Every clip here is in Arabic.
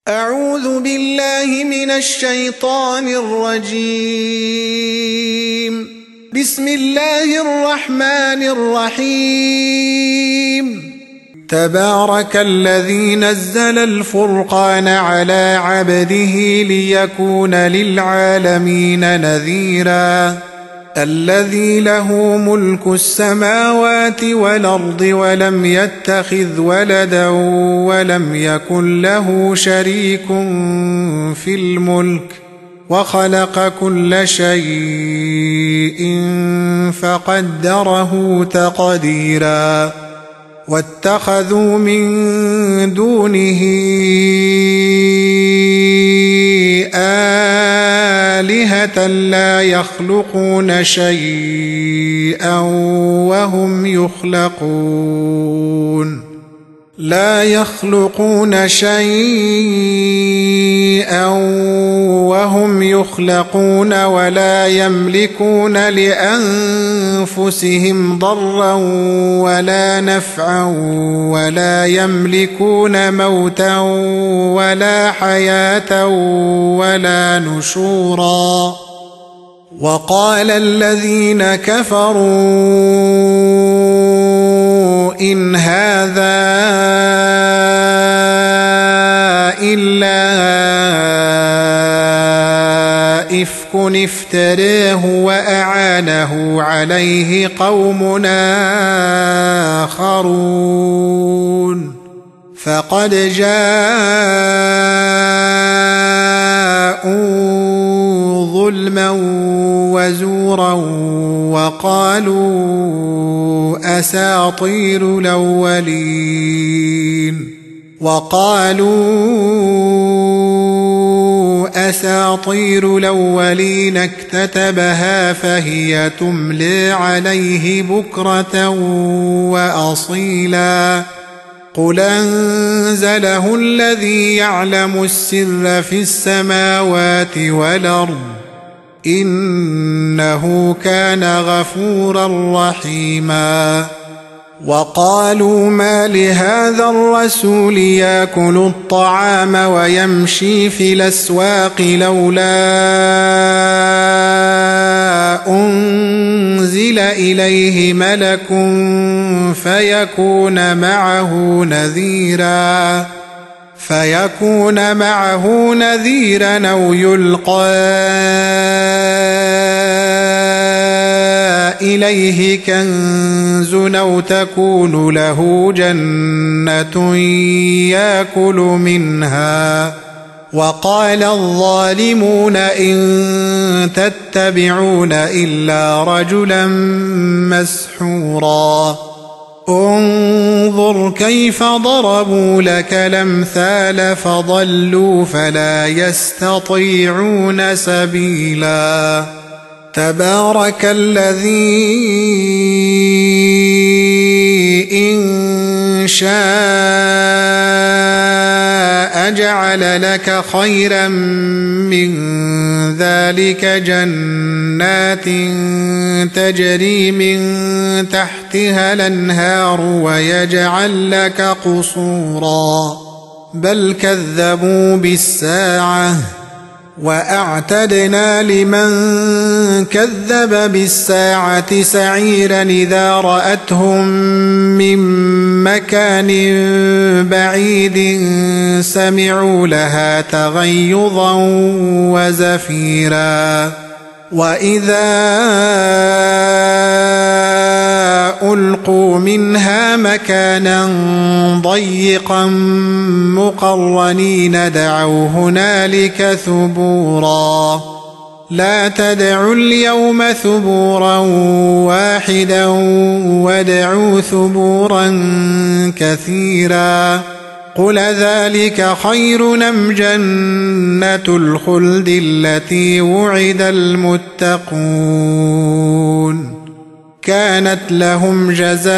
أعوذ بالله من الشيطان الرجيم. بسم الله الرحمن الرحيم. تبارك الذي نزل الفرقان على عبده ليكون للعالمين نذيرا. الذي له ملك السماوات والأرض ولم يتخذ ولدا ولم يكن له شريك في الملك وخلق كل شيء فقدره تقديرا. واتخذوا من دونه آلهة لا يخلقون شيئا وهم يخلقون ولا يملكون لأنفسهم ضرا ولا نفعا ولا يملكون موتا ولا حياة ولا نشورا. وقال الذين كفروا إن هذا إلا إفك افتراه وأعانه عليه قوم آخرون فقد جاءوا ظلما وزورا وقالوا أساطير الأولين اكتتبها فهي تملي عليه بكرة وأصيلا. قل أنزله الذي يعلم السر في السماوات والأرض إنه كان غفورا رحيما. وقالوا ما لهذا الرسول يأكل الطعام ويمشي في الأسواق لولا أنزل إليه ملك فيكون معه نذيرا أو يلقى إليه كنز أو تكون له جنة يأكل منها. وقال الظالمون إن تتبعون إلا رجلا مسحورا. انظر كيف ضربوا لك الأمثال فضلوا فلا يستطيعون سبيلا. تبارك الذي إن شاء جعل لك خيرا من ذلك جنات تجري من تحتها الأنهار ويجعل لك قصورا بل كذبوا بالساعة وأعتدنا لمن كذب بالساعة سعيرا إذا رأتهم من مكان بعيد سمعوا لها تغيظا وزفيرا. وإذا ألقوا منها مكانا ضيقا مقرنين دعوا هنالك ثبورا. لا تدعوا اليوم ثبورا واحدا وادعوا ثبورا كثيرا. قل ذلك خير أم جنة الخلد التي وعد المتقون كانت لهم جزاء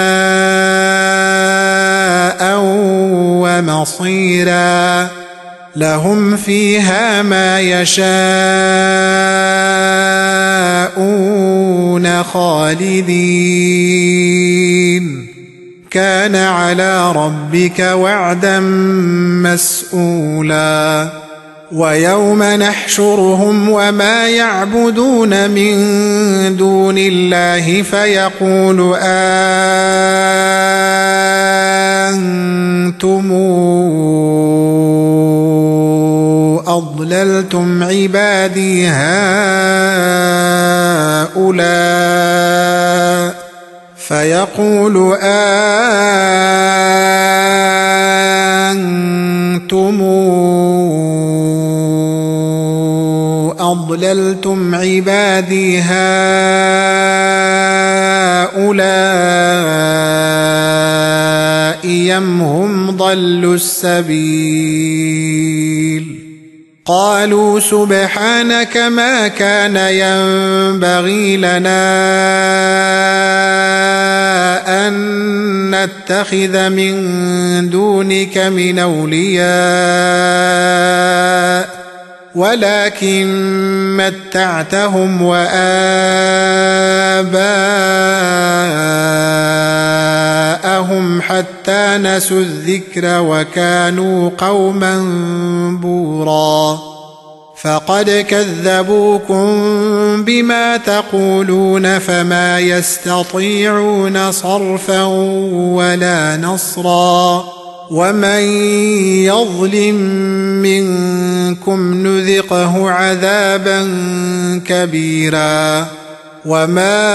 ومصيرا. لهم فيها ما يشاءون خالدين كان على ربك وعدا مسئولا ويوم نحشرهم وما يعبدون من دون الله فيقول أنتم أضللتم عبادي هؤلاء فيقول أنتم أضللتم عبادي هؤلاء أم هم ضلوا السبيل قالوا سبحانك ما كان ينبغي لنا أن نتخذ من دونك من أولياء ولكن متعتهم وآباءهم حتى نسوا الذكر وكانوا قوما بورا فقد كذبوكم بما تقولون فما يستطيعون صرفا ولا نصرا ومن يظلم منكم نذقه عذابا كبيرا وما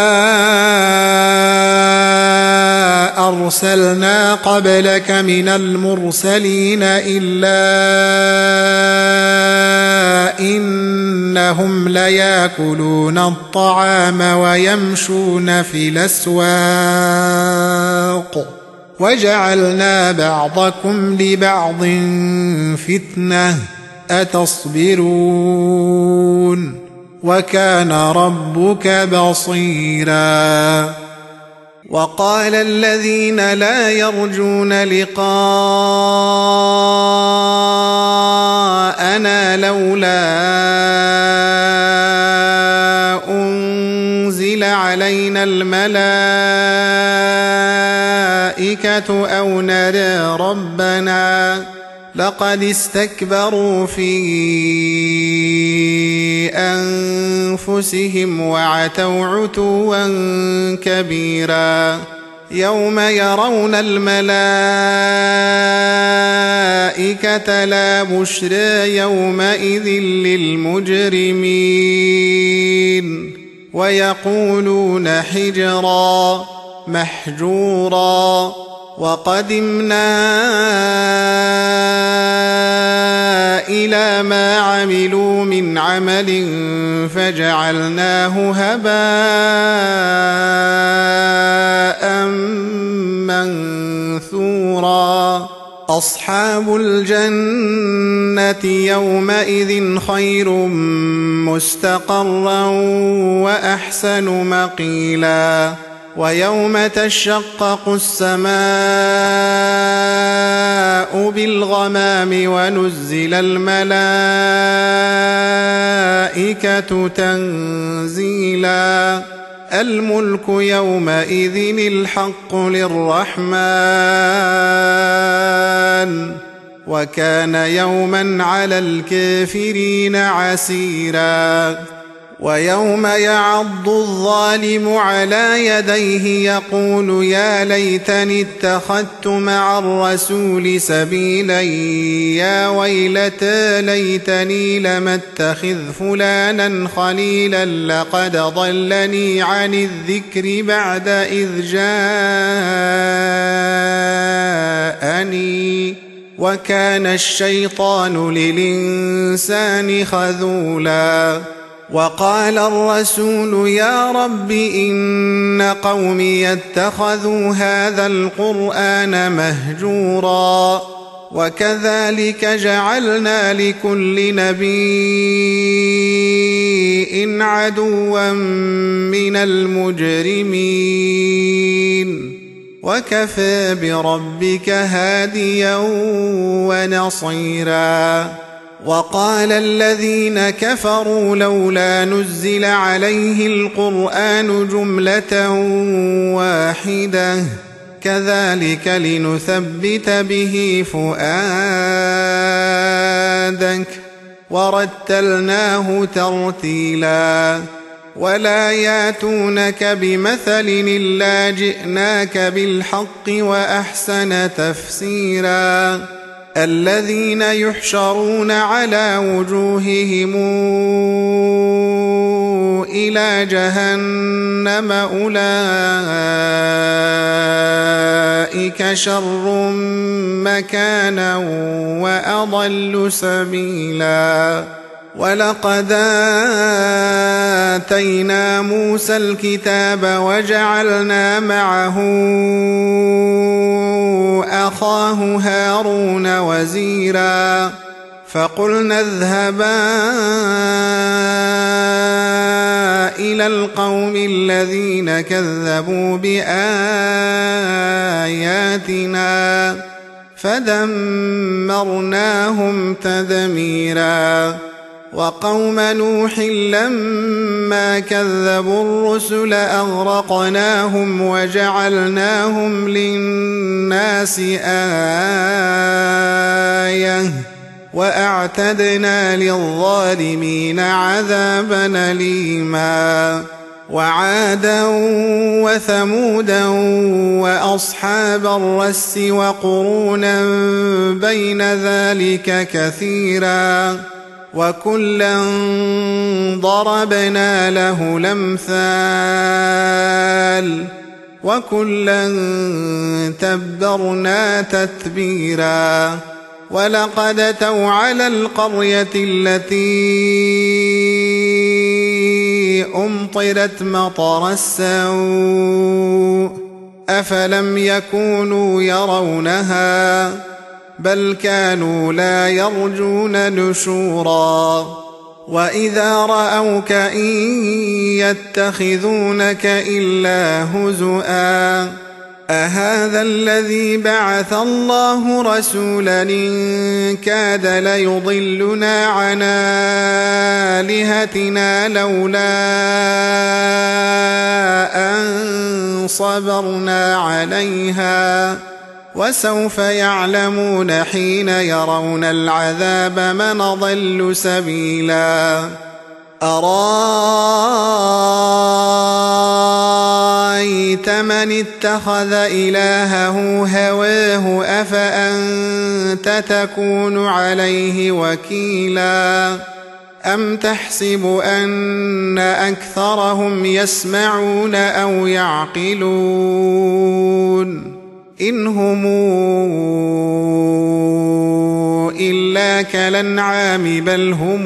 أرسلنا قبلك من المرسلين إلا إنهم ليأكلون الطعام ويمشون في الأسواق وجعلنا بعضكم لبعض فتنة أتصبرون وكان ربك بصيرا وقال الذين لا يرجون لقاءنا لولا أنزل علينا الملائكة أو نرى ربنا لقد استكبروا في أنفسهم وعتوا عتوا كبيرا يوم يرون الملائكة لا بشرى يومئذ للمجرمين ويقولون حجرا محجورا وقدمنا إلى ما عملوا من عمل فجعلناه هباء منثورا أصحاب الجنة يومئذ خير مستقرا وأحسن مقيلا ويوم تشقق السماء بالغمام ونزل الملائكة تنزيلا الملك يومئذ الحق للرحمن وكان يوما على الكافرين عسيرا ويوم يعض الظالم على يديه يقول يا ليتني اتخذت مع الرسول سبيلا يا ويلتى ليتني لم اتخذ فلانا خليلا لقد ضلني عن الذكر بعد إذ جاءني وكان الشيطان للإنسان خذولا وقال الرسول يا رب إن قومي اتخذوا هذا القرآن مهجورا وكذلك جعلنا لكل نبي عدوا من المجرمين وكفى بربك هاديا ونصيرا وقال الذين كفروا لولا نزل عليه القرآن جملة واحدة كذلك لنثبت به فؤادك ورتلناه ترتيلا ولا ياتونك بمثل إلا جئناك بالحق وأحسن تفسيرا الذين يحشرون على وجوههم إلى جهنم أولئك شر مكانا وأضل سبيلا ولقد آتينا موسى الكتاب وجعلنا معه أخاه هارون وزيرا فقلنا اذهبا إلى القوم الذين كذبوا بآياتنا فدمرناهم تدميرا وقوم نوح لما كذبوا الرسل أغرقناهم وجعلناهم للناس آية وأعتدنا للظالمين عذابا أليما وعادا وثمودا وأصحاب الرس وقرونا بين ذلك كثيرا وكلا ضربنا له الأمثال وكلا تبرنا تتبيرا ولقد أتوا على القرية التي أمطرت مطر السوء أفلم يكونوا يرونها بل كانوا لا يرجون نشورا وإذا رأوك إن يتخذونك إلا هزؤا أهذا الذي بعث الله رسولا إن كاد ليضلنا عن آلهتنا لولا أن صبرنا عليها وسوف يعلمون حين يرون العذاب من أضل سبيلا أرأيت من اتخذ إلهه هواه أفأنت تكون عليه وكيلا أم تحسب أن أكثرهم يسمعون أو يعقلون إن هم إلا كالأنعام بل هم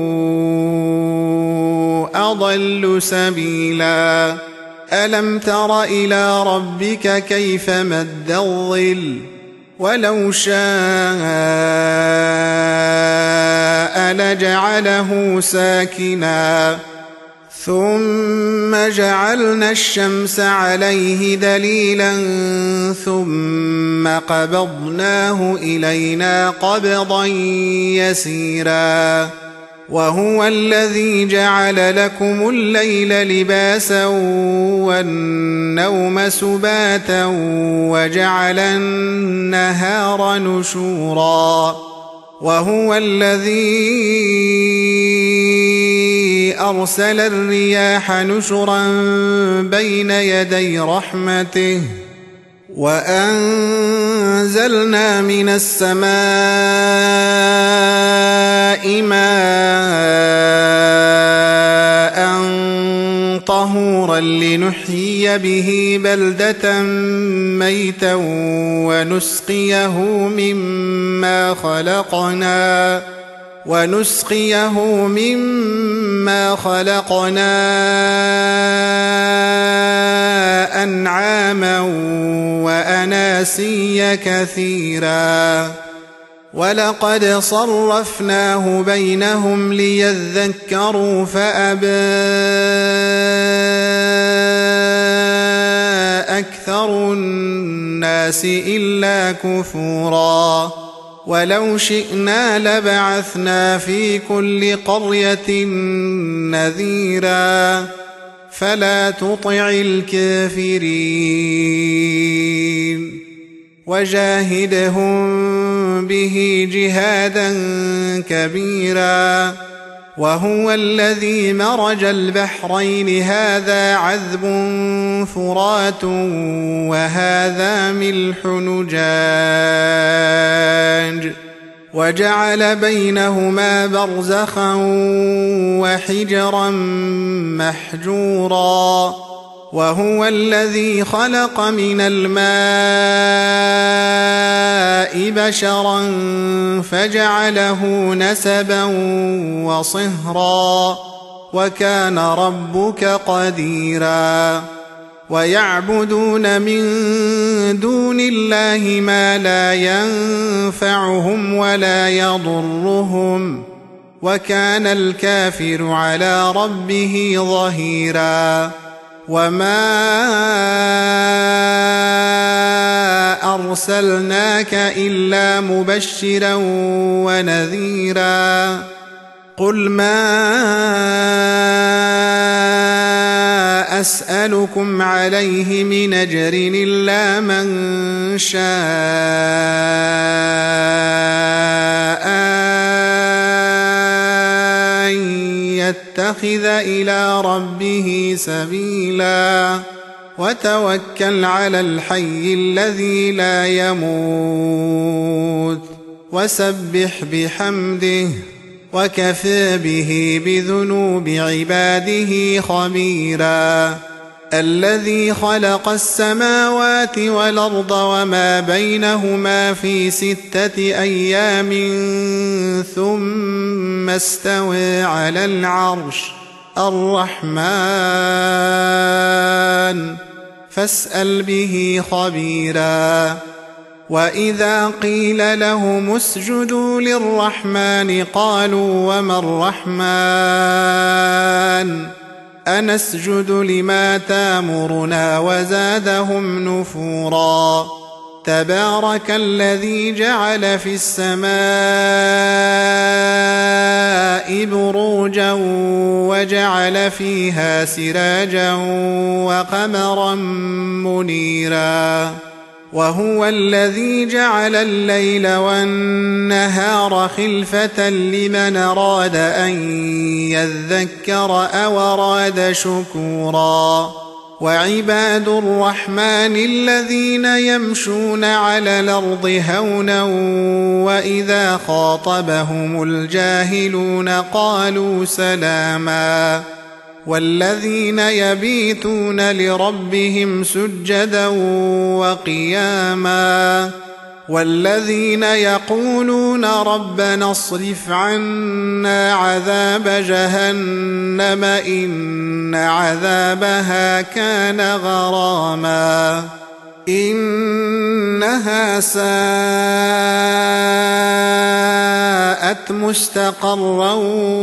أضل سبيلا ألم تر إلى ربك كيف مد الظل ولو شاء لجعله ساكنا ثم جعلنا الشمس عليه دليلا ثم قبضناه إلينا قبضا يسيرا وهو الذي جعل لكم الليل لباسا والنوم سباتا وجعل النهار نشورا وهو الذي أرسل الرياح نشرا بين يدي رحمته وأنزلنا من السماء ماء طهورا لنحيي به بلدة ميتا ونسقيه مما خلقنا أنعاما وأناسيا كثيرا ولقد صرفناه بينهم ليذكروا فأبى أكثر الناس إلا كفورا ولو شئنا لبعثنا في كل قرية نذيرا فلا تطع الكافرين وجاهدهم به جهادا كبيرا وهو الذي مرج البحرين هذا عذب فرات وهذا ملح نجاج وجعل بينهما برزخا وحجرا محجورا وهو الذي خلق من الماء بشرا فجعله نسبا وصهرا وكان ربك قديرا ويعبدون من دون الله ما لا ينفعهم ولا يضرهم وكان الكافر على ربه ظهيرا وما أرسلناك إلا مبشرا ونذيرا قل ما أسألكم عليه من أجر إلا من شاء أن يتخذ إلى ربه سبيلا وتوكل على الحي الذي لا يموت وسبح بحمده وكفى به بذنوب عباده خبيرا الذي خلق السماوات والأرض وما بينهما في 6 أيام ثم استوى على العرش الرحمن فاسأل به خبيرا وإذا قيل لهم اسجدوا للرحمن قالوا وما الرحمن أنسجد لما تامرنا وزادهم نفورا تبارك الذي جعل في السماء بروجا وجعل فيها سراجا وقمرا منيرا وهو الذي جعل الليل والنهار خلفة لمن أراد أن يذكر أو أراد شكورا وعباد الرحمن الذين يمشون على الأرض هونا وإذا خاطبهم الجاهلون قالوا سلاما والذين يبيتون لربهم سجدا وقياما والذين يقولون ربنا اصرف عنا عذاب جهنم إن عذابها كان غراما إنها ساءت مستقرا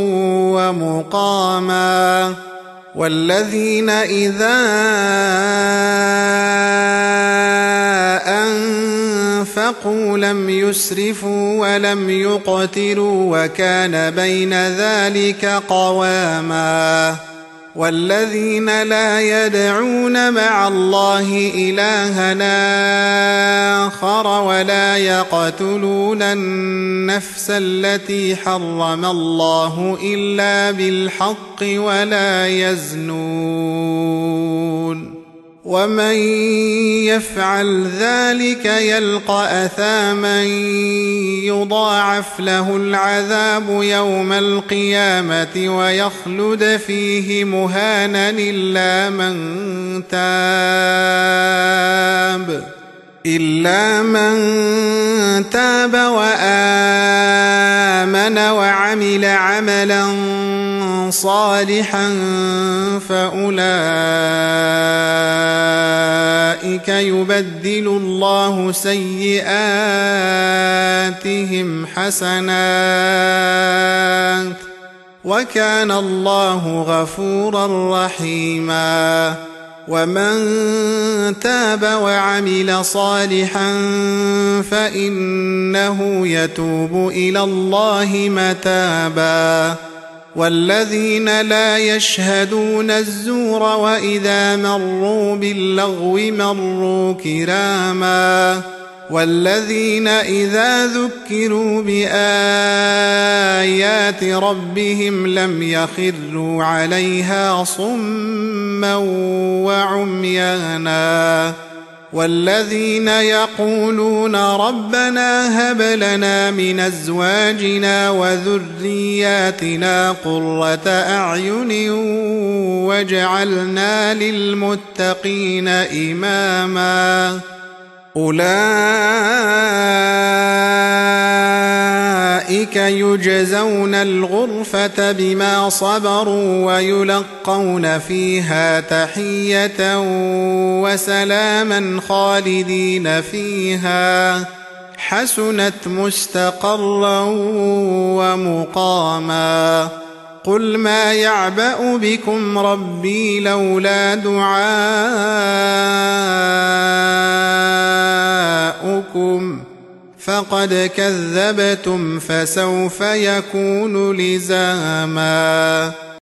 ومقاما والذين إذا أنفقوا لم يسرفوا ولم يقتروا وكان بين ذلك قواما والذين لا يدعون مع الله إلهنا آخر ولا يقتلون النفس التي حرم الله إلا بالحق ولا يزنون ومن يفعل ذلك يلقى أثاما يضاعف له العذاب يوم القيامة ويخلد فيه مهانا إلا من تاب وآمن وعمل عملا صالحا فأولئك يبدل الله سيئاتهم حسنات وكان الله غفورا رحيما ومن تاب وعمل صالحا فإنه يتوب إلى الله متابا والذين لا يشهدون الزور وإذا مروا باللغو مروا كراما والذين إذا ذكروا بآيات ربهم لم يخروا عليها صما وعميانا والذين يقولون ربنا هب لنا من أزواجنا وذرياتنا قرة أعين واجعلنا للمتقين إماما أولئك يجزون الغرفة بما صبروا ويلقون فيها تحية وسلاما خالدين فيها حسنت مستقرا ومقاما قل ما يعبأ بكم ربي لولا دعاؤكم فقد كذبتم فسوف يكون لزاما